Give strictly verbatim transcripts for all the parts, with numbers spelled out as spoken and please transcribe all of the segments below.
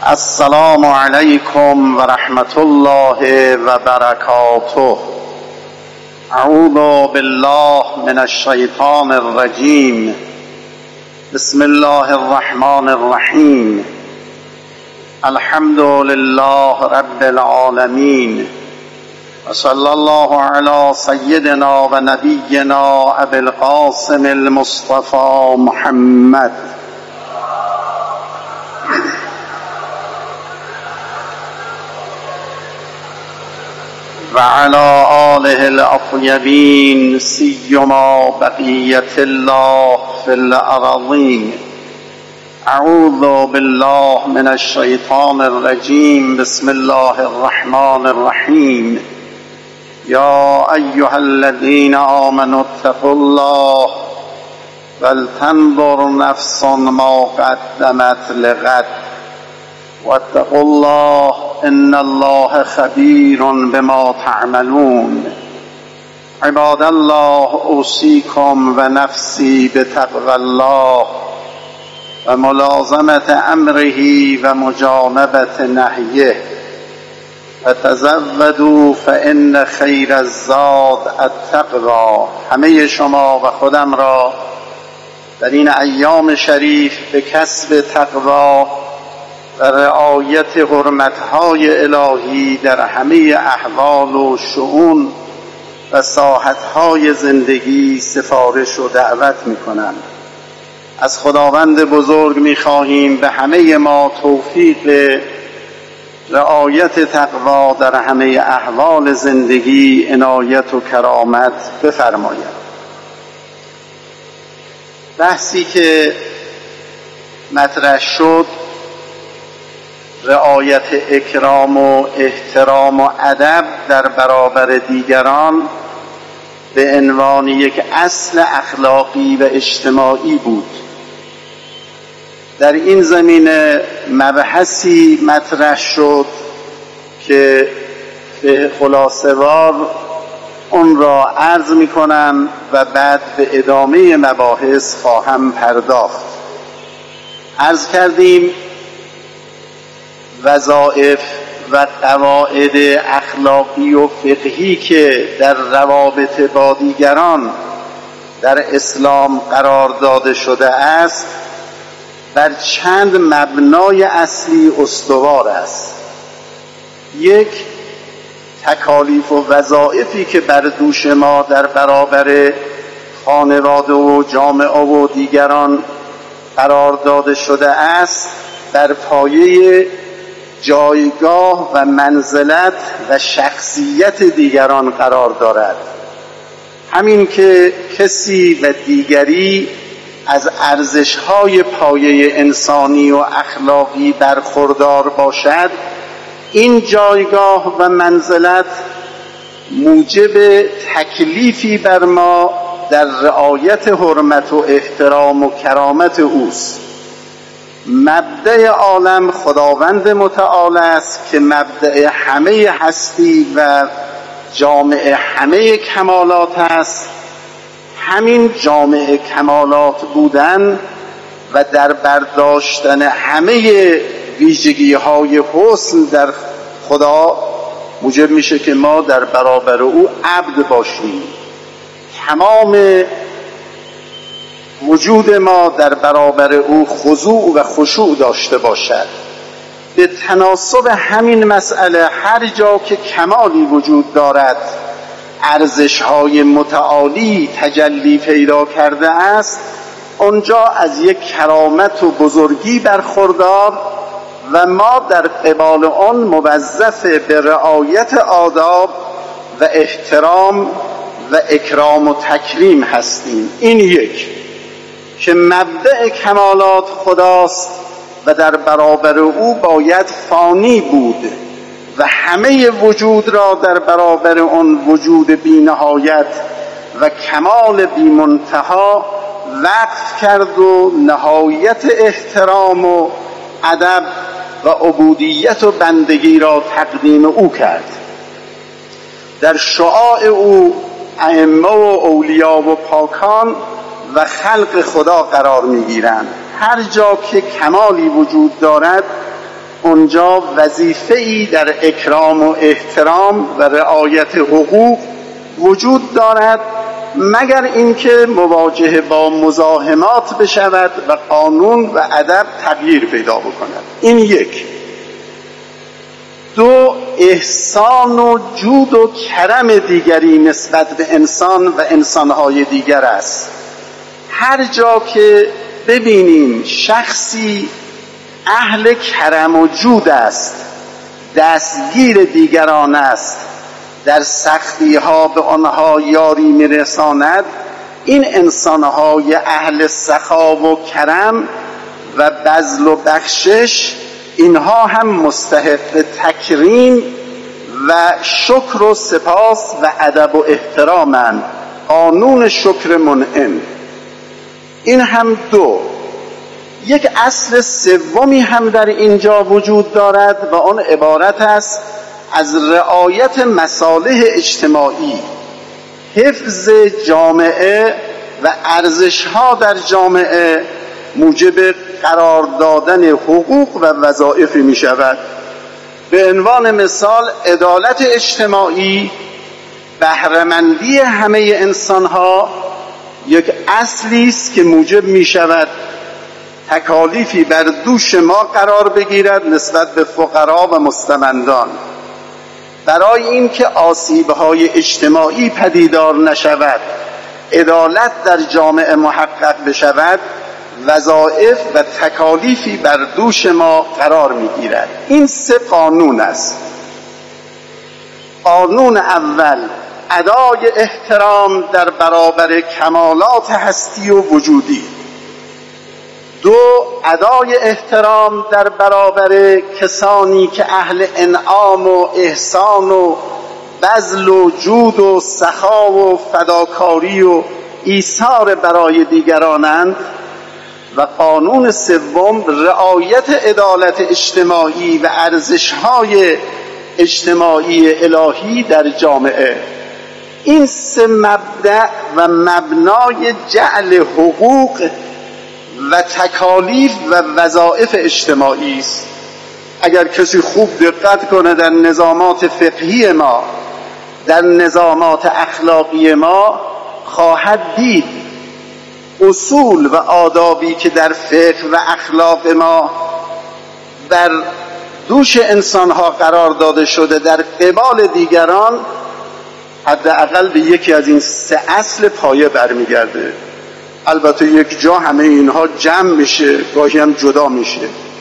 السلام علیکم و رحمت الله و برکاته. اعوذ بالله من الشیطان الرجیم. بسم الله الرحمن الرحیم. الحمد لله رب العالمین و صلی الله علی سیدنا و نبینا ابی القاسم المصطفى محمد و علی آله الاطیبین سیما بقیة الله فی الارضین. اعوذ بالله من الشیطان الرجیم. بسم الله الرحمن الرحیم. یا ایها الذین آمنوا اتقوا الله ولتنظر نفس ما قدمت لغد واتقوا الله ان الله خبیر بما تعملون. عباد الله اوصیکم و نفسی بتقوی الله و ملازمت امره و مجانبت نهیه و تزودوا فان خیر الزاد التقوی. همه شما و خودم را در این ایام شریف به کسب تقوی و رعایت حرمت‌های الهی در همه احوال و شؤون و ساحت‌های زندگی سفارش و دعوت می‌کنم. از خداوند بزرگ می‌خواهیم به همه ما توفیق رعایت تقوی در همه احوال زندگی عنایت و کرامت بفرماید. بحثی که مطرح شد رعایت اکرام و احترام و ادب در برابر دیگران به عنوان یک اصل اخلاقی و اجتماعی بود. در این زمینه مبحثی مطرح شد که به خلاصه وار اون را عرض می کنم و بعد به ادامه مباحث خواهم پرداخت. عرض کردیم وظایف و قواعد اخلاقی و فقهی که در روابط با دیگران در اسلام قرار داده شده است بر چند مبنای اصلی استوار است. یک، تکالیف و وظایفی که بر دوش ما در برابر خانواده و جامعه و دیگران قرار داده شده است بر پایه جایگاه و منزلت و شخصیت دیگران قرار دارد. همین که کسی و دیگری از ارزش‌های پایه انسانی و اخلاقی برخوردار باشد، این جایگاه و منزلت موجب تکلیفی بر ما در رعایت حرمت و احترام و کرامت اوست. مبدأ عالم خداوند متعال است که مبدأ همه هستی و جامع همه کمالات است. همین جامع کمالات بودن و در برداشتن همه ویژگی های حسن در خدا موجب میشه که ما در برابر او عبد باشیم. تمام وجود ما در برابر او خضوع و خشوع داشته باشد. به تناسب همین مسئله هر جا که کمالی وجود دارد، ارزش‌های متعالی تجلی پیدا کرده است، اونجا از یک کرامت و بزرگی برخوردار و ما در قبال آن موظف به رعایت آداب و احترام و اکرام و تکریم هستیم. این یک که مبدأ کمالات خداست و در برابر او باید فانی بود و همه وجود را در برابر آن وجود بی نهایت و کمال بی منتها وقف کرد و نهایت احترام و ادب و عبودیت و بندگی را تقدیم او کرد. در شعاع او ائمه و اولیا و پاکان و خلق خدا قرار می‌گیرند. هر جا که کمالی وجود دارد اونجا وظیفه‌ای در اکرام و احترام و رعایت حقوق وجود دارد، مگر اینکه مواجهه با مزاحمات بشود و قانون و ادب تغییر پیدا بکند. این یک. دو، احسان و جود و کرم دیگری نسبت به انسان و انسانهای دیگر است. هر جا که ببینیم شخصی اهل کرم و جود است، دستگیر دیگران است، در سختی ها به آنها یاری میرساند، این انسانهای اهل سخا و کرم و بذل و بخشش، اینها هم مستحق تکریم و شکر و سپاس و ادب و احترامند. قانون شکر منعم. این هم دو. یک اصل سومی هم در اینجا وجود دارد و آن عبارت است از رعایت مصالح اجتماعی، حفظ جامعه و ارزش‌ها در جامعه موجب قرار دادن حقوق و وظایف می شود. به عنوان مثال عدالت اجتماعی، بهره‌مندی همه انسان‌ها یک اصلی است که موجب می شود تکالیفی بر دوش ما قرار بگیرد نسبت به فقرا و مستمندان. برای اینکه آسیب‌های اجتماعی پدیدار نشود، عدالت در جامعه محقق بشود، وظایف و تکالیفی بر دوش ما قرار می‌گیرد. این سه قانون است. قانون اول، ادای احترام در برابر کمالات هستی و وجودی. دو، ادای احترام در برابر کسانی که اهل انعام و احسان و بذل و جود و سخا و فداکاری و ایثار برای دیگرانند. و قانون سوم، رعایت عدالت اجتماعی و ارزش‌های اجتماعی الهی در جامعه. این سه مبدأ و مبنای جعل حقوق و تکالیف و وظایف اجتماعی است. اگر کسی خوب دقت کنه در نظامات فقهی ما، در نظامات اخلاقی ما، خواهد دید اصول و آدابی که در فقه و اخلاق ما بر دوش انسانها قرار داده شده در قبال دیگران، حداقل به یکی از این سه اصل پایه برمیگرده. البته یک جا همه اینها جمع میشه، گاهی هم جدا میشه.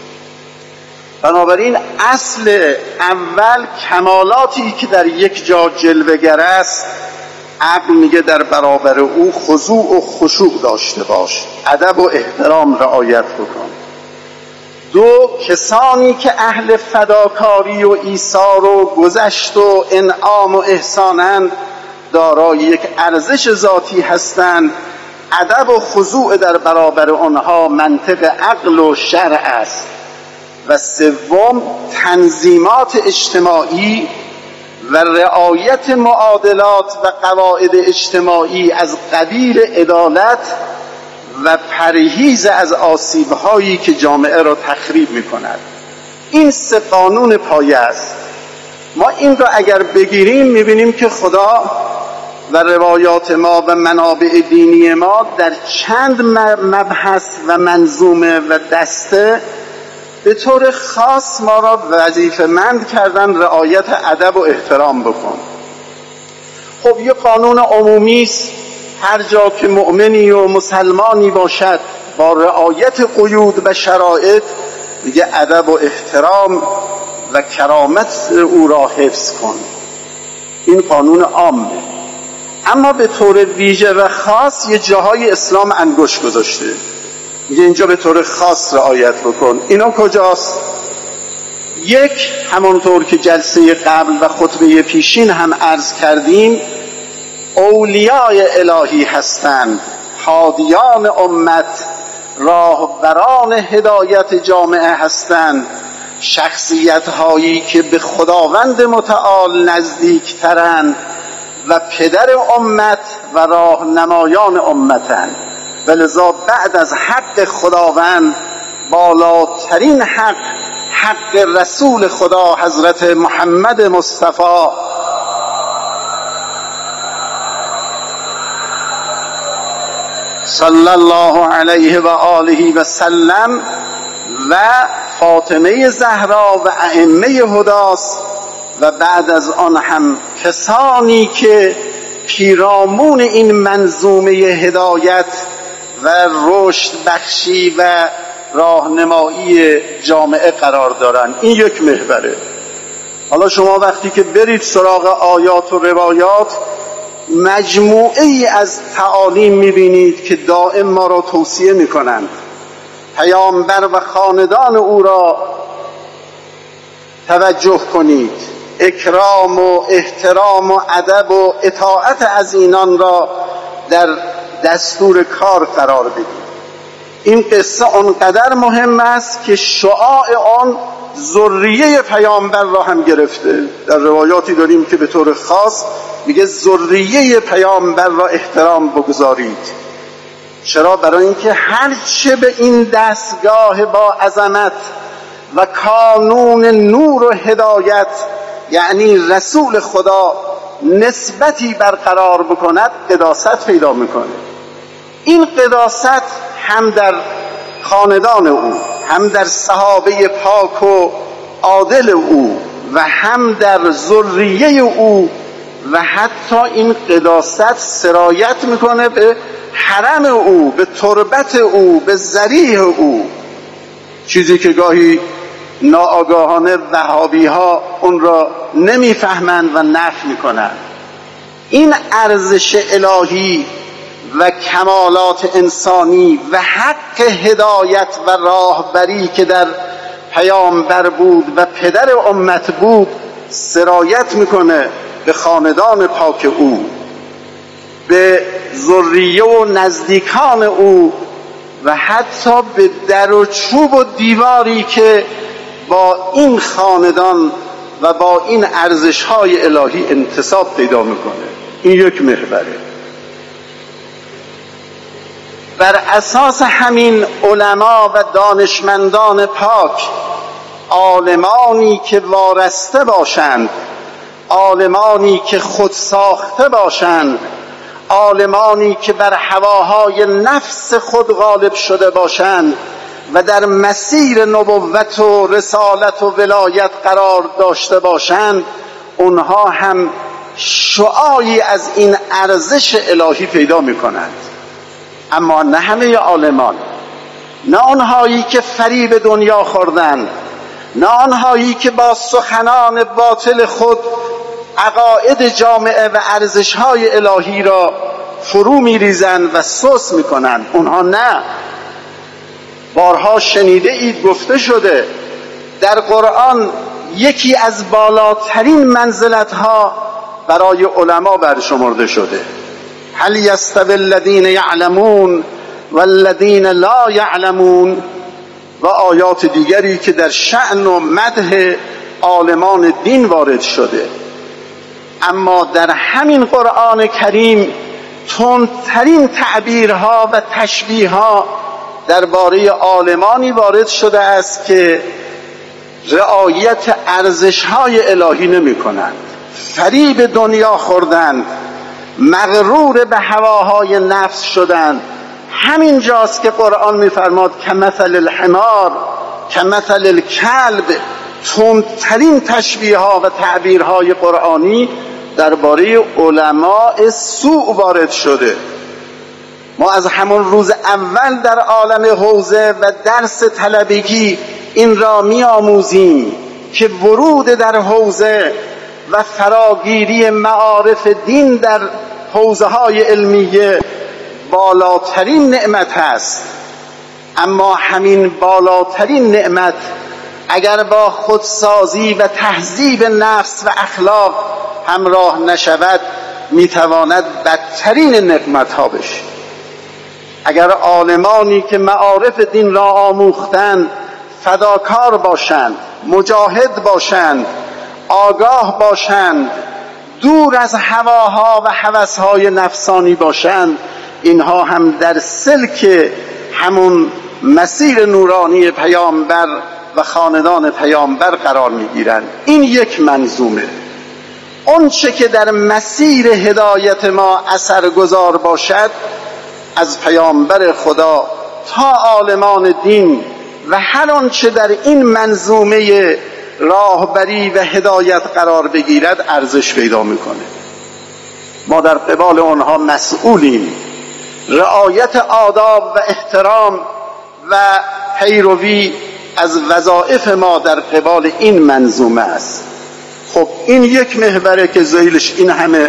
بنابراین اصل اول، کمالاتی که در یک جا جلوه‌گر است، عقل میگه در برابر او خضوع و خشوع داشته باش، ادب و احترام رعایت بکن. دو، کسانی که اهل فداکاری و ایثار و گذشت و انعام و احسانند، دارای یک ارزش ذاتی هستند، ادب و خضوع در برابر آنها منطق عقل و شرع است. و سوم، تنظیمات اجتماعی و رعایت معادلات و قواعد اجتماعی از قبیل عدالت و پرهیز از آسیب‌هایی که جامعه را تخریب می‌کند. این سه قانون پایه است. ما این را اگر بگیریم می‌بینیم که خدا و روایات ما و منابع دینی ما در چند مبحث و منظومه و دسته به طور خاص ما را وظیفه‌مند کردن رعایت ادب و احترام بکن. خب یه قانون عمومی است، هر جا که مؤمنی و مسلمانی باشد با رعایت قیود و شرایط، میگه ادب و احترام و کرامت او را حفظ کن. این قانون عامه. اما به طور ویژه و خاص یه جاهای اسلام انگشت گذاشته، میگه اینجا به طور خاص رعایت بکن. اینا کجاست؟ یک، همانطور که جلسه قبل و خطبه پیشین هم عرض کردیم، اولیای الهی هستند، هادیان امت، راهبران هدایت جامعه هستند، شخصیت هایی که به خداوند متعال نزدیک ترند و پدر امت و راهنمایان امتند. ولذا بعد از حق خداوند بالاترین حق حق رسول خدا حضرت محمد مصطفی صلی الله علیه و آله و سلم و فاطمه زهرا و ائمه هداست و بعد از آن هم کسانی که پیرامون این منظومه هدایت و رشد بخشی و راهنمایی جامعه قرار دارن. این یک محوره. حالا شما وقتی که برید سراغ آیات و روایات مجموعه ای از تعالیم میبینید که دائم ما را توصیه میکنند پیامبر و خاندان او را توجه کنید، اکرام و احترام و ادب و اطاعت از اینان را در دستور کار قرار بدید. این قصه آنقدر مهم است که شعاع آن ذریه پیامبر را هم گرفته. در روایاتی داریم که به طور خاص میگه ذریه پیامبر را احترام بگذارید. چرا؟ برای اینکه هرچه به این دستگاه با عظمت و کانون نور و هدایت یعنی رسول خدا نسبتی برقرار بکند قداست پیدا میکنه. این قداست هم در خاندان او، هم در صحابه پاک و عادل او و هم در ذریه او و حتی این قداست سرایت میکنه به حرم او، به تربت او، به ذریح او، چیزی که گاهی ناآگاهانه وهابی ها اون را نمیفهمند و نفی میکنند. این ارزش الهی و کمالات انسانی و حق هدایت و راهبری که در پیامبر بود و پدر امت بود سرایت میکنه به خاندان پاک او، به ذریه و نزدیکان او و حتی به در و چوب و دیواری که با این خاندان و با این ارزش‌های الهی انتساب پیدا میکنه. این یک محوره. بر اساس همین علما و دانشمندان پاک، عالمانی که وارسته باشند، عالمانی که خود ساخته باشند، عالمانی که بر هواهای نفس خود غالب شده باشند و در مسیر نبوت و رسالت و ولایت قرار داشته باشند، اونها هم شعاعی از این ارزش الهی پیدا میکنند. اما نه همه عالمان، نه آنهایی که فریب دنیا خوردند، نه آنهایی که با سخنان باطل خود عقاید جامعه و ارزش‌های الهی را فرو می‌ریزند و سوس می‌کنند. اونها نه. بارها شنیده اید گفته شده در قرآن یکی از بالاترین منزلت‌ها برای علما برشمرده شده: هل یستوی الذین یعلمون والذین لا یعلمون، و آیات دیگری که در شأن و مدح عالمان دین وارد شده. اما در همین قرآن کریم تندترین تعبیرها و تشبیهها درباره عالمانی وارد شده است که رعایت ارزش‌های الهی نمی‌کنند، فریب دنیا خوردند، مغرور به هواهای نفس شدند. همین جاست که قرآن می‌فرماد کمثل الحمار کمثل الکلب. تندترین تشبیه‌ها و تعبیرهای قرآنی درباره علماء سوء وارد شده. ما از همون روز اول در عالم حوزه و درس طلبگی این را می‌آموزیم که ورود در حوزه و فراگیری معارف دین در حوزه‌های علمیه بالاترین نعمت است. اما همین بالاترین نعمت اگر با خودسازی و تهذیب نفس و اخلاق همراه نشود میتواند بدترین نقمت‌ها بشه. اگر عالمانی که معارف دین را آموختند فداکار باشند، مجاهد باشند، آگاه باشند، دور از هواها و هوس‌های نفسانی باشند، اینها هم در سلک همون مسیر نورانی پیامبر و خاندان پیامبر قرار میگیرند. این یک منظومه. اون چه که در مسیر هدایت ما اثرگذار باشد از پیامبر خدا تا عالمان دین و هر آنچه در این منظومه راهبری و هدایت قرار بگیرد ارزش پیدا میکنه. ما در قبال آنها مسئولیم. رعایت آداب و احترام و پیروی از وظایف ما در قبال این منظومه است. خب این یک محوره که ذیلش این همه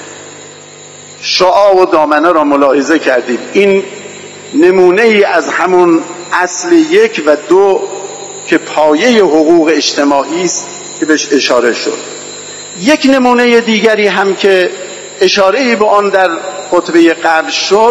شعاع و دامنه را ملاحظه کردید. این نمونه ای از همون اصل یک و دو که پایه حقوق اجتماعی است که بهش اشاره شد. یک نمونه دیگری هم که اشاره به آن در خطبه قبل شد،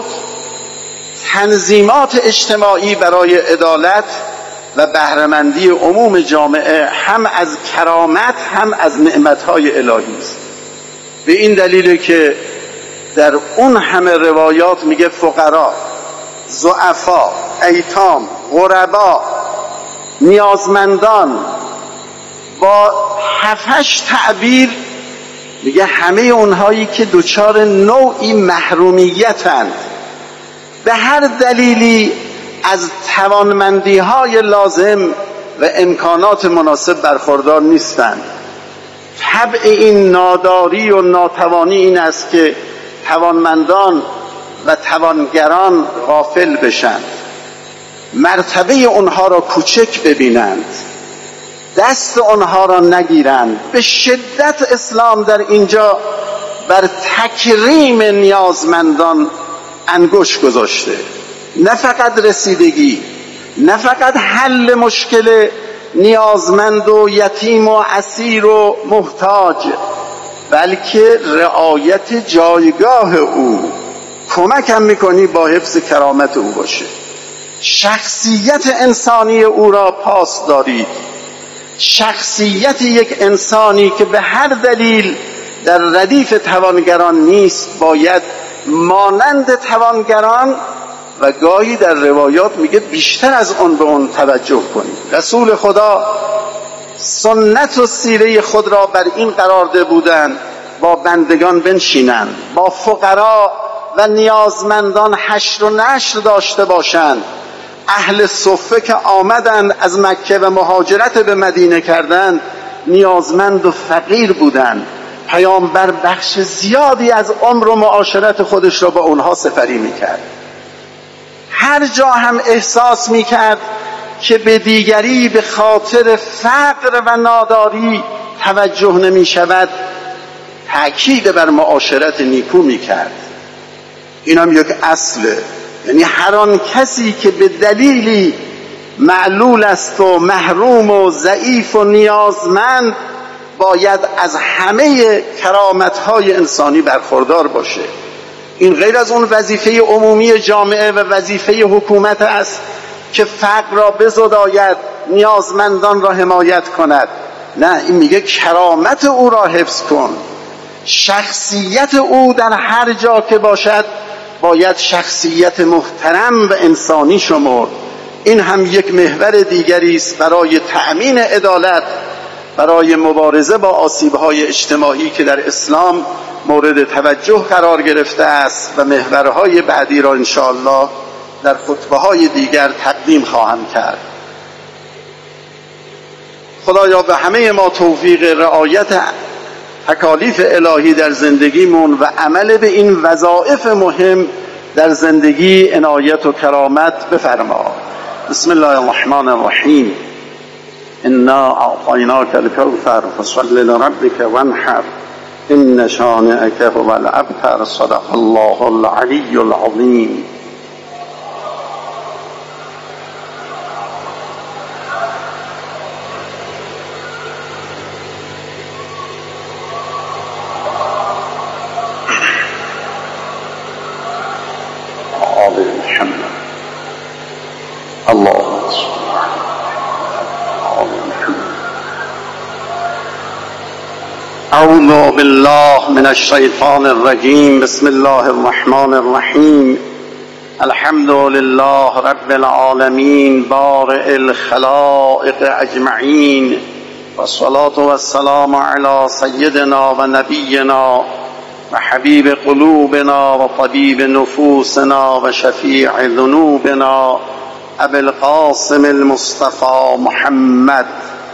تنظیمات اجتماعی برای عدالت و بهره‌مندی عموم جامعه هم از کرامت هم از نعمت‌های الهی است. به این دلیل که در اون همه روایات میگه فقرا، ضعفا، ایتام، غربا، نیازمندان، با هفتش تعبیر میگه همه اونهایی که دچار نوعی محرومیتند، به هر دلیلی از توانمندی های لازم و امکانات مناسب برخوردار نیستند. طبع این ناداری و ناتوانی این است که توانمندان و توانگران غافل بشند، مرتبه اونها را کوچک ببینند، دست اونها را نگیرند. به شدت اسلام در اینجا بر تکریم نیازمندان انگشت گذاشته. نه فقط رسیدگی، نه فقط حل مشکل نیازمند و یتیم و اسیر و محتاج، بلکه رعایت جایگاه او. کمک هم میکنی با حفظ کرامت او باشه. شخصیت انسانی او را پاس دارید. شخصیت یک انسانی که به هر دلیل در ردیف توانگران نیست باید مانند توانگران و گاهی در روایات میگه بیشتر از اون به اون توجه کنید. رسول خدا سنت و سیره خود را بر این قرار ده بودند با بندگان بنشینند، با فقرا و نیازمندان حشر و نشر داشته باشند. اهل صفه که آمدند از مکه و مهاجرت به مدینه کردند نیازمند و فقیر بودند. پیامبر بخش زیادی از عمر و معاشرت خودش را با اونها سپری میکرد. هر جا هم احساس میکرد که به دیگری به خاطر فقر و ناداری توجه نمیشود، تأکید بر معاشرت نیکو میکرد. این هم یک اصله. یعنی هر آن کسی که به دلیلی معلول است و محروم و ضعیف و نیازمند باید از همه کرامت‌های انسانی برخوردار باشه. این غیر از اون وظیفه عمومی جامعه و وظیفه حکومت است که فقر را بزداید، نیازمندان را حمایت کند. نه، این میگه کرامت او را حفظ کن. شخصیت او در هر جا که باشد باید شخصیت محترم و انسانی شمرد. این هم یک محور دیگری است برای تأمین عدالت، برای مبارزه با آسیب‌های اجتماعی که در اسلام مورد توجه قرار گرفته است و محورهای بعدی را انشاءالله در خطبه‌های دیگر تقدیم خواهم کرد. خدایا به همه ما توفیق رعایت تکالیف الهی در زندگیمون و عمل به این وظایف مهم در زندگی عنایت و کرامت بفرما. بسم الله الرحمن الرحیم. انا اعطیناک الکوثر فصل لربک وانحر ان شانئک هو الابتر. صدق الله العلی العظیم. الله اعوذ بالله من الشیطان الرجیم. بسم الله الرحمن الرحیم. الحمد لله رب العالمين بارئ الخلائق اجمعین والصلاة والسلام على سيدنا ونبينا وحبيب قلوبنا وطبيب نفوسنا وشفيع ذنوبنا ابي القاسم المصطفى محمد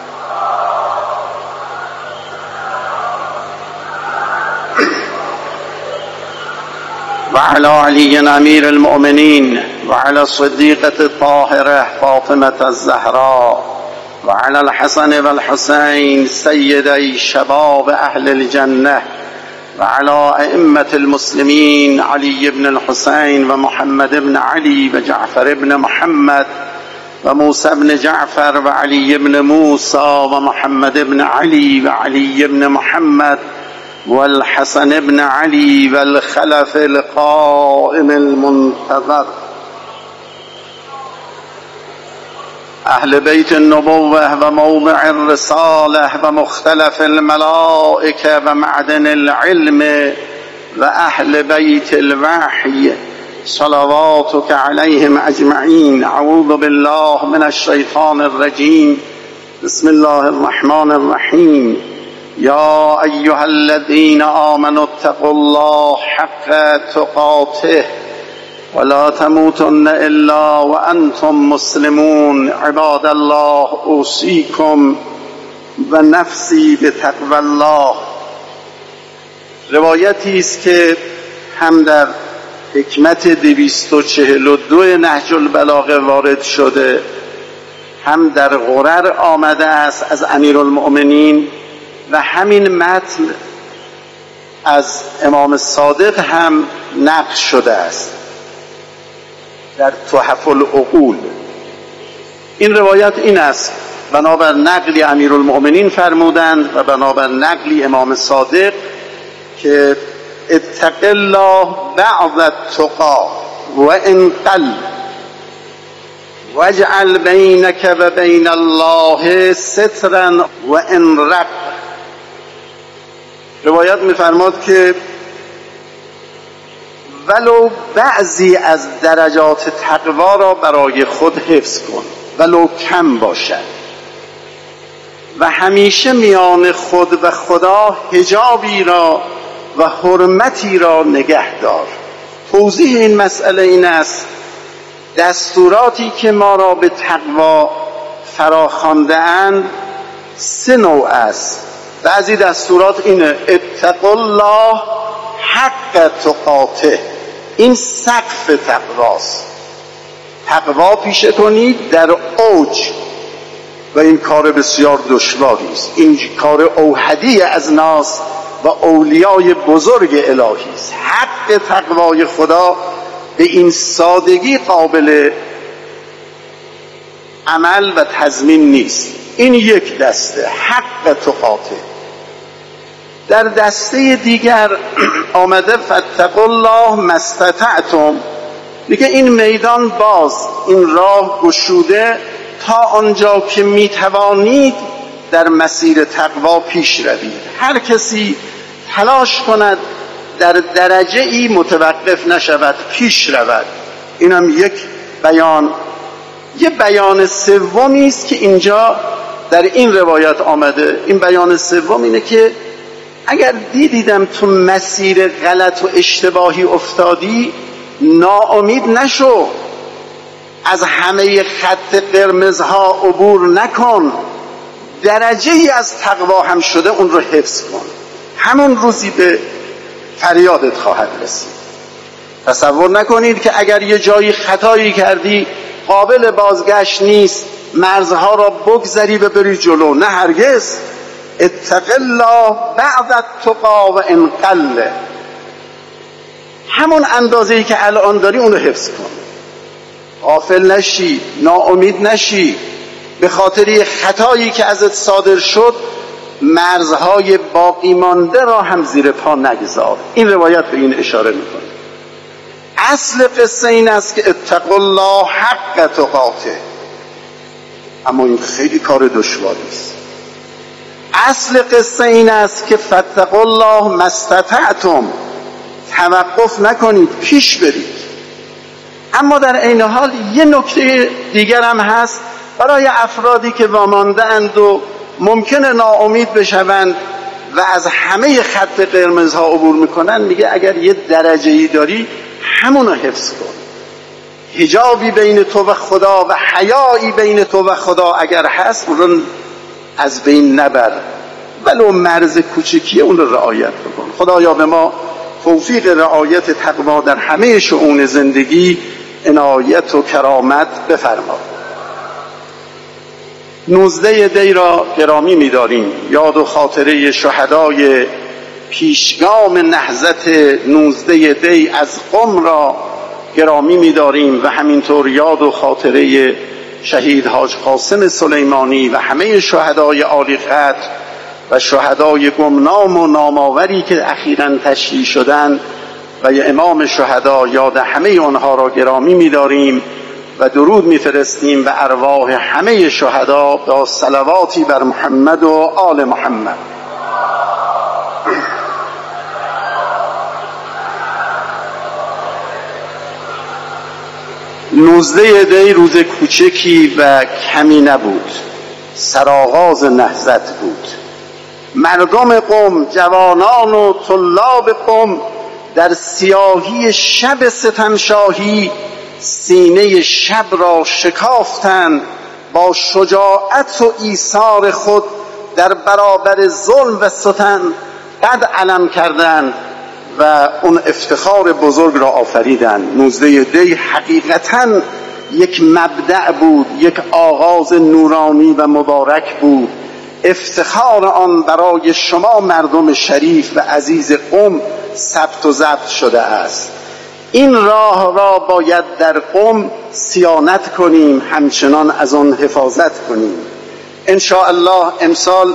وعلى علي امير المؤمنين وعلى الصديقة الطاهرة فاطمة الزهراء وعلى الحسن والحسين سيدي شباب اهل الجنة وعلى ائمة المسلمين علي بن الحسين ومحمد بن علي وجعفر بن محمد وموسى بن جعفر وعلي بن موسى ومحمد بن علي وعلي بن محمد والحسن بن علي والخلف القائم المنتظر أهل بيت النبوة وموضع الرسالة ومختلف الملائكة ومعدن العلم وأهل بيت الوحي صلواتك عليهم أجمعين. أعوذ بالله من الشيطان الرجيم. بسم الله الرحمن الرحيم. يا أيها الذين آمنوا اتقوا الله حق تقاته ولا تموتن إلا وأنتم مسلمون. عباد الله أوصيكم ونفسي بتقوى الله. روایتی است که هم در حکمت دویست و چهل و دو نهج البلاغه وارد شده، هم در غرر آمده است از امیرالمؤمنین و همین متن از امام صادق هم نقل شده است در تحف العقول. این روایت این است: بنابر نقلی امیرالمؤمنین فرمودند و بنابر نقلی امام صادق که اتق الله بعض التقى و ان قل واجعل بینک و بین الله سترا و ان رق. روایت می‌فرماد که ولو بعضی از درجات تقوا را برای خود حفظ کن، ولو کم باشد، و همیشه میان خود و خدا حجابی را و حرمتی را نگه دار. توضیح این مسئله این است: دستوراتی که ما را به تقوا فراخوانده اند سه نوع است. بعضی دستورات اینه: اتقوا الله حق تقاته، این سقف تقواست. تقوا پیشه کنید در اوج، و این کار بسیار دشواری است. این کار اوحدی از ناس و اولیای بزرگ الهی است. حق تقوای خدا به این سادگی قابل عمل و تضمین نیست. این یک دسته، حق تقاته. در دسته دیگر آمده فاتقوا الله ما استطعتم، میگه این میدان باز، این راه گشوده، تا آنجا که میتوانید در مسیر تقوا پیش روید. هر کسی تلاش کند در درجه ای متوقف نشود، پیش رود. اینم یک بیان. یه بیان سومی است که اینجا در این روایت آمده. این بیان سوم اینه که اگر دیدیدم تو مسیر غلط و اشتباهی افتادی، ناامید نشو، از همه خط قرمزها عبور نکن، درجه ای از تقوا هم شده اون رو حفظ کن، همون روزی به فریادت خواهد رسید. تصور نکنید که اگر یه جایی خطایی کردی قابل بازگشت نیست، مرزها را بگذری و بری جلو. نه هرگز. اتق الله بعد التقى و ان قل، همون اندازه‌ای که الان داری اون رو حفظ کن. غافل نشی، ناامید نشی. به خاطر خطایی که ازت صادر شد مرزهای باقی مانده را هم زیر پا نگذار. این روایت به این اشاره میکنه. اصل قصه این است که اتقوا الله حق تقاته، اما این خیلی کار دشواری است. اصل قصه این است که فاتقوا الله ما استطعتم، توقف نکنید، پیش برید. اما در عین حال یه نکته دیگر هم هست برای افرادی که وامانده‌اند و ممکنه ناامید بشوند و از همه خط قرمزها عبور میکنن. میگه اگر یه درجه‌ای داری همونو حفظ کن، حجابی بین تو و خدا و حیایی بین تو و خدا اگر هست اون از بین نبر، ولو مرز کوچکی اون رو رعایت بکن. خدایا به ما توفیق رعایت تقوا در همه شؤون زندگی عنایت و کرامت بفرما. نوزده دی را گرامی می‌داریم. یاد و خاطره شهدای پیشگام نهضت نوزده دی از قم را گرامی می‌داریم و همینطور یاد و خاطره شهید حاج قاسم سلیمانی و همه شهدای عالی قدر و شهدای گمنام و نامآوری که اخیراً تشییع شدند و امام شهدا، یاد همه آنها را گرامی می‌داریم و درود می‌فرستیم به ارواح همه شهدا با صلواتی بر محمد و آل محمد. نوزده دی روز کوچکی و کمی نبود، سرآغاز نهضت بود. مردم قم، جوانان و طلاب قم در سیاهی شب ستمشاهی سینه شب را شکافتند، با شجاعت و ایثار خود در برابر ظلم و ستم قد علم کردند و اون افتخار بزرگ را آفریدند. نوزده دی حقیقتاً یک مبدأ بود، یک آغاز نورانی و مبارک بود. افتخار آن برای شما مردم شریف و عزیز قم ثبت و ضبط شده است. این راه را باید در قم صیانت کنیم، همچنان از آن حفاظت کنیم. ان شاء الله امسال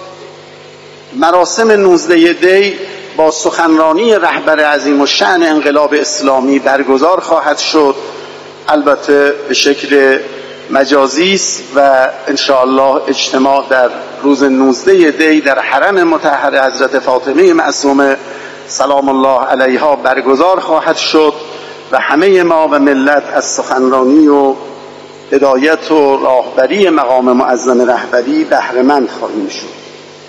مراسم نوزده دی با سخنرانی رهبر عظیم الشأن انقلاب اسلامی برگزار خواهد شد، البته به شکل مجازی است و ان شاء الله اجتماع در روز نوزده دی در حرم مطهر حضرت فاطمه معصومه سلام الله علیها برگزار خواهد شد و همه ما و ملت از سخنرانی و هدایت و راهبری مقام معظم رهبری بهره مند خواهیم شد.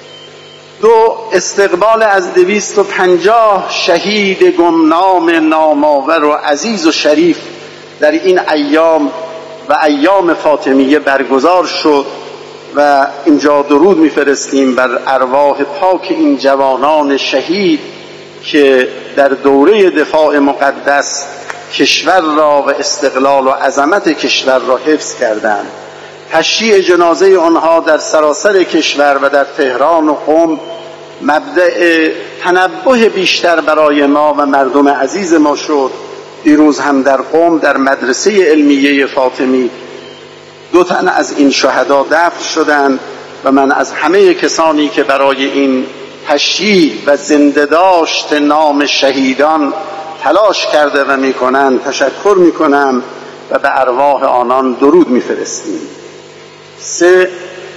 دو، استقبال از دویست و پنجاه شهید گمنام نامآور و عزیز و شریف در این ایام و ایام فاطمیه برگزار شد و اینجا درود می‌فرستیم بر ارواح پاک این جوانان شهید که در دوره دفاع مقدس کشور را و استقلال و عظمت کشور را حفظ کردند. تشییع جنازه آنها در سراسر کشور و در تهران و قم مبدأ تنبه بیشتر برای ما و مردم عزیز ما شد. دیروز هم در قم در مدرسه علمیه فاطمی دو تن از این شهدا دفن شدند و من از همه کسانی که برای این تشییع و زنده داشت نام شهیدان تلاش کرده و میکنند تشکر میکنم و به ارواح آنان درود میفرستیم. سه،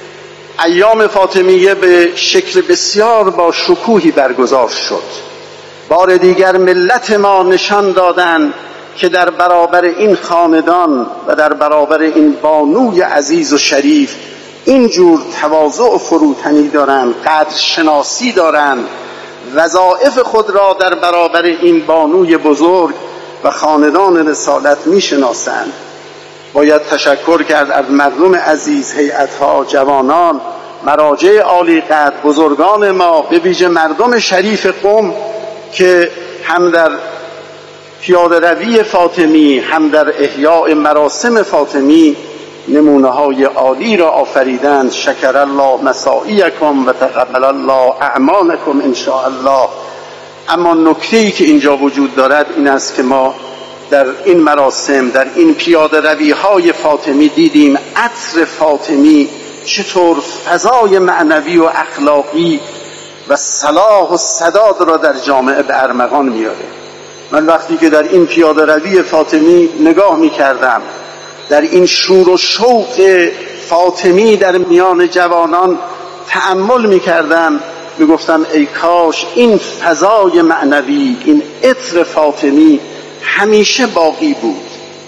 ایام فاطمیه به شکل بسیار با شکوهی برگزار شد. بار دیگر ملت ما نشان دادند که در برابر این خاندان و در برابر این بانوی عزیز و شریف اینجور تواضع و فروتنی دارند، قدر شناسی دارند، وظایف خود را در برابر این بانوی بزرگ و خاندان رسالت میشناسند. باید تشکر کرد از مردم عزیز، هیئت‌ها، جوانان، مراجع عالی قدر، بزرگان ما، به ویژه مردم شریف قم که هم در پیاده روی فاطمی هم در احیاء مراسم فاطمی نمونه های عالی را آفریدند. شکر الله مساعیکم و تقبل الله اعمالکم ان شاء الله. اما نکته‌ای که اینجا وجود دارد این است که ما در این مراسم در این پیاده روی های فاطمی دیدیم عطر فاطمی چطور فضای معنوی و اخلاقی و صلاح و سداد را در جامعه به ارمغان میاره. من وقتی که در این پیاده روی فاطمی نگاه میکردم، در این شور و شوق فاطمی در میان جوانان تأمل میکردم، میگفتم ای کاش این فضای معنوی، این عطر فاطمی همیشه باقی بود.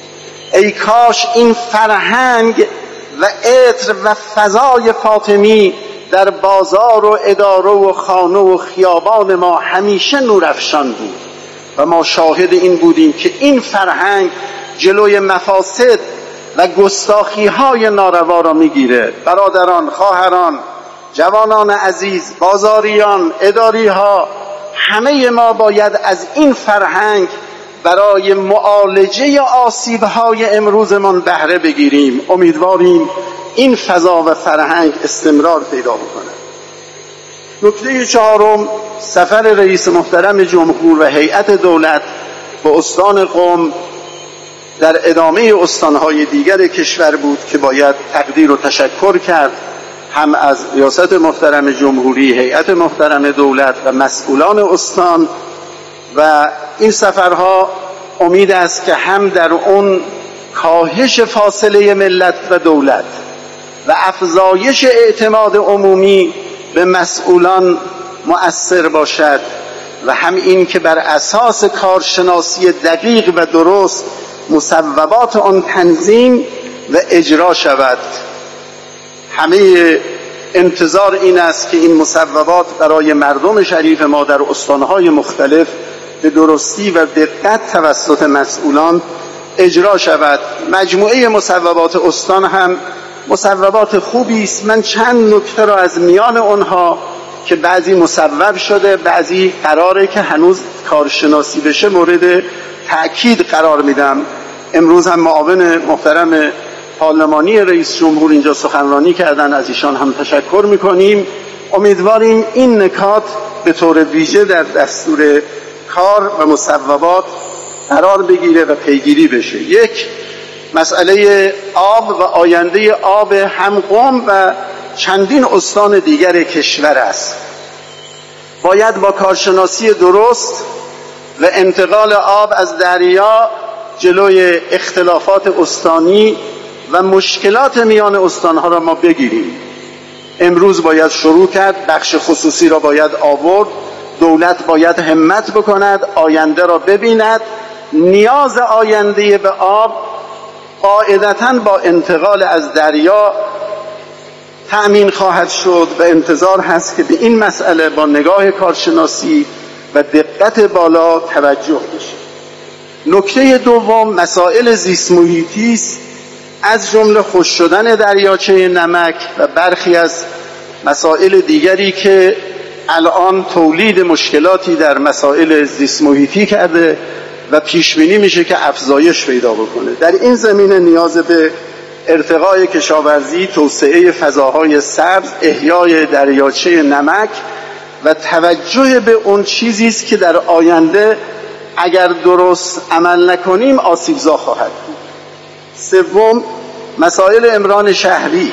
ای کاش این فرهنگ و عطر و فضای فاطمی در بازار و اداره و خانه و خیابان ما همیشه نورافشان بود و ما شاهد این بودیم که این فرهنگ جلوی مفاسد و گستاخی های ناروا را میگیره. برادران، خواهران، جوانان عزیز، بازاریان، اداری ها، همه ما باید از این فرهنگ برای معالجه آسیب های امروزمان بهره بگیریم. امیدواریم این فضا و فرهنگ استمرار پیدا بکنه. نکته چهارم، سفر رئیس محترم جمهور و هیئت دولت به استان قم در ادامه استانهای دیگر کشور بود که باید تقدیر و تشکر کرد هم از ریاست محترم جمهوری، هیئت محترم دولت و مسئولان استان. و این سفرها امید است که هم در اون کاهش فاصله ملت و دولت و افزایش اعتماد عمومی به مسئولان مؤثر باشد و هم این که بر اساس کارشناسی دقیق و درست مصوبات آن تنظیم و اجرا شود. همه انتظار این است که این مصوبات برای مردم شریف ما در استانهای مختلف به درستی و دقت توسط مسئولان اجرا شود. مجموعه مصوبات استان هم مصوبات خوبی است. من چند نکته را از میان آنها که بعضی مصوب شده، بعضی قراره که هنوز کارشناسی بشه، مورد تأکید قرار میدم. امروز هم معاون محترم پارلمانی رئیس جمهور اینجا سخنرانی کردن، از ایشان هم تشکر میکنیم. امیدواریم این نکات به طور ویژه در دستور کار و مصوبات قرار بگیره و پیگیری بشه. یک، مسئله آب و آینده آب هم قم و چندین استان دیگر کشور است. باید با کارشناسی درست و انتقال آب از دریا جلوی اختلافات استانی و مشکلات میان استانها را ما بگیریم. امروز باید شروع کرد، بخش خصوصی را باید آورد، دولت باید همت بکند، آینده را ببیند. نیاز آینده به آب قاعدتاً با انتقال از دریا تأمین خواهد شد و انتظار هست که به این مسئله با نگاه کارشناسی و دقت بالا توجه بشه. نکته دوم، مسائل زیست محیطی است، از جمله خشک شدن دریاچه نمک و برخی از مسائل دیگری که الان تولید مشکلاتی در مسائل زیست محیطی کرده و پیش بینی میشه که افزایش پیدا بکنه. در این زمینه نیاز به ارتقای کشاورزی، توسعه فضاهای سبز، احیای دریاچه نمک و توجه به اون چیزی است که در آینده اگر درست عمل نکنیم آسیبزا خواهد بود. سوم، مسائل عمران شهری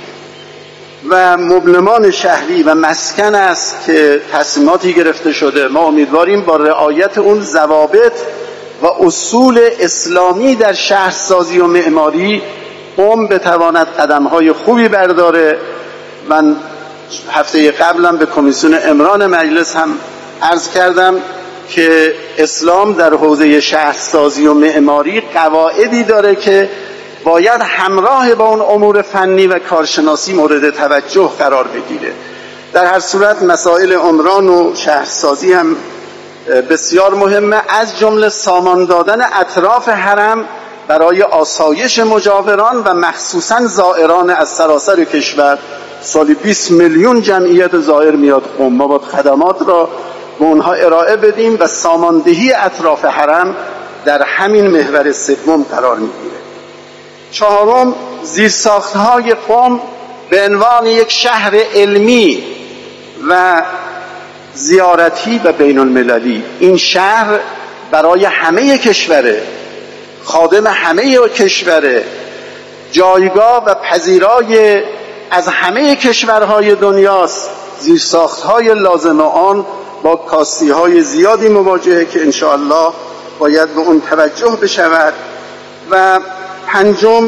و مبلمان شهری و مسکن است که تصمیماتی گرفته شده. ما امیدواریم با رعایت اون ضوابط و اصول اسلامی در شهرسازی و معماری قم بتواند قدم‌های خوبی برداره. من هفته قبلم به کمیسیون عمران مجلس هم عرض کردم که اسلام در حوزه شهرسازی و معماری قواعدی داره که باید همراه با اون امور فنی و کارشناسی مورد توجه قرار بگیره. در هر صورت مسائل عمران و شهرسازی هم بسیار مهمه، از جمله سامان دادن اطراف حرم برای آسایش مجاوران و مخصوصاً زائران از سراسر کشور. سالی بیست میلیون جمعیت زائر میاد قم. ما باید خدمات را به اونها ارائه بدیم و ساماندهی اطراف حرم در همین محور سوم قرار میگیره. چهارم، زیرساخت‌های قم به عنوان یک شهر علمی و زیارتی و بین المللی. این شهر برای همه کشوره، خادم همه کشوره، جایگاه و پذیرای از همه کشورهای دنیاست. زیرساخت‌های لازم آن با کاستی‌های زیادی مواجهه که انشاءالله باید به اون توجه بشود. و پنجم،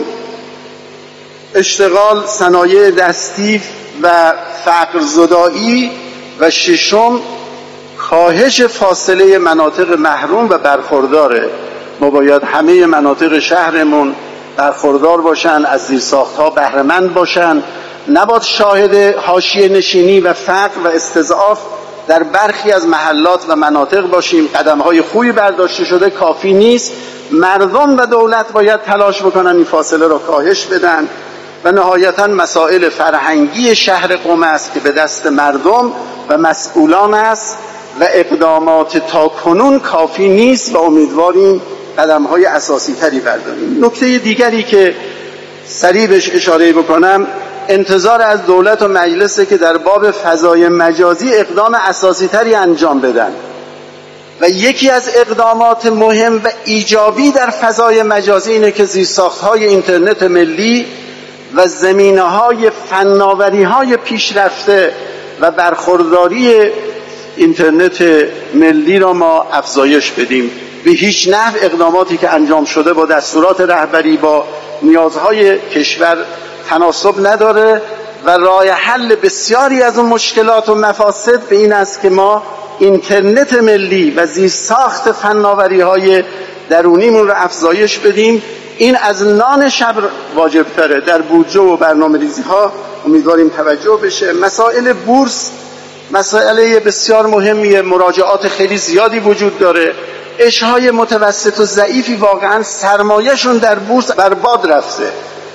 اشتغال صنایع دستی و فقر زدایی. و ششم، کاهش فاصله مناطق محروم و برخورداره. ما باید همه مناطق شهرمون برخوردار باشن، از زیرساخت‌ها بهره مند باشن. نباید شاهد حاشیه نشینی و فقر و استضعاف در برخی از محلات و مناطق باشیم. قدم‌های خوبی برداشته شده، کافی نیست. مردم و دولت باید تلاش بکنن این فاصله را کاهش بدن. و نهایتاً مسائل فرهنگی شهر قم است که به دست مردم و مسئولان است و اقدامات تا کنون کافی نیست و امیدواریم قدم‌های اساسی تری برداریم. نکته دیگری که سریع بهش اشاره بکنم، انتظار از دولت و مجلسه که در باب فضای مجازی اقدام اساسی تری انجام بدن و یکی از اقدامات مهم و ایجابی در فضای مجازی اینه که زیرساخت‌های اینترنت ملی و زمینه‌های فناوری‌های پیشرفته و برخورداری اینترنت ملی را ما افزایش بدیم. به هیچ نحو اقداماتی که انجام شده با دستورات رهبری با نیازهای کشور تناسب نداره و راه حل بسیاری از اون مشکلات و مفاسد به این است که ما اینترنت ملی و زیرساخت فناوری‌های درونیمون رو افزایش بدیم. این از نان شب واجب تره. در بودجه و برنامه ریزی ها امیدواریم توجه بشه. مسائل بورس مسئله بسیار مهمیه، مراجعات خیلی زیادی وجود داره. عشهای متوسط و ضعیفی واقعا سرمایه‌شون در بورس برباد رفته.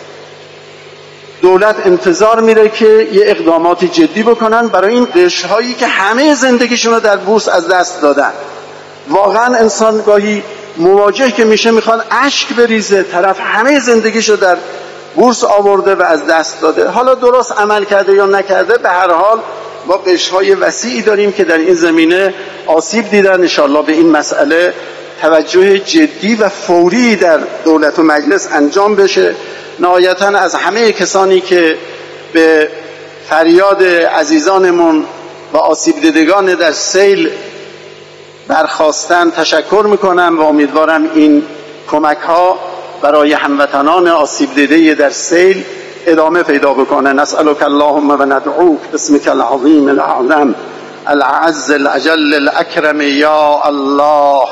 دولت انتظار میره که یه اقداماتی جدی بکنن برای این قشرهایی که همه زندگیشون رو در بورس از دست دادن. واقعا انسان گاهی مواجه که میشه میخواد اشک بریزه، طرف همه زندگیشو در بورس آورده و از دست داده. حالا درست عمل کرده یا نکرده، به هر حال ما قشرهای وسیعی داریم که در این زمینه آسیب دیدن. انشاءالله به این مسئله توجه جدی و فوری در دولت و مجلس انجام بشه. نهایتاً از همه کسانی که به فریاد عزیزانمون و آسیب دیدگان در سیل برخواستن تشکر میکنم و امیدوارم این کمک ها برای هموطنان آسیب دیده در سیل ادامه پیدا بکنه. نسألك اللهم و ندعوک باسمك العظیم الاعظم العز الاجل الاکرم یا الله.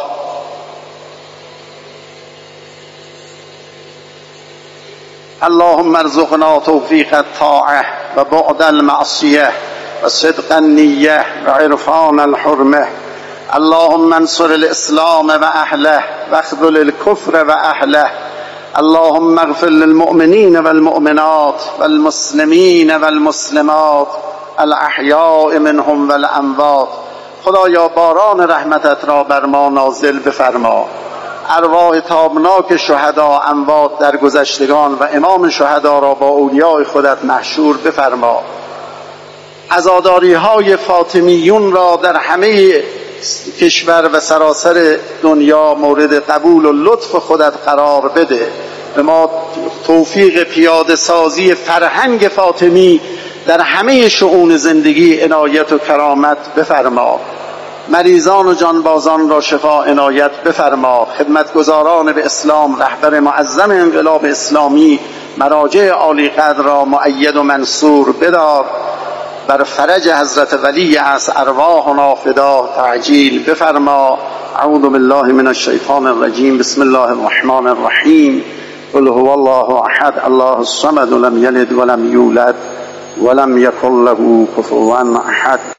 اللهم ارزقنا توفیق الطاعه و بعد المعصیه و صدق النیه و عرفان الحرمه. اللهم انصر الاسلام و اهله و اخذل الكفر و اهله. اللهم اغفر للمؤمنین والمؤمنات والمسلمین والمسلمات الاحیاء منهم والاموات. خدایا باران رحمتت را بر ما نازل بفرما. ارواح تابناک شهدا، اموات در گذشتگان و امام شهدا را با اولیاء خودت محشور بفرما. عزاداری های فاطمیون را در همه کشور و سراسر دنیا مورد قبول و لطف خودت قرار بده. به ما توفیق پیاده سازی فرهنگ فاطمی در همه شؤون زندگی عنایت و کرامت بفرما. مریضان و جانبازان را شفا عنایت بفرما. خدمتگزاران به اسلام، رهبر معظم انقلاب اسلامی، مراجع عالی قدر را مؤید و منصور بدار. بر فرج حضرت ولی از ارواحنا فدا تعجیل بفرما. اعوذ بالله من الشیطان الرجیم. بسم الله الرحمن الرحیم. قل هو الله احد الله الصمد لم یلد ولم یولد ولم یکن له کفوا احد.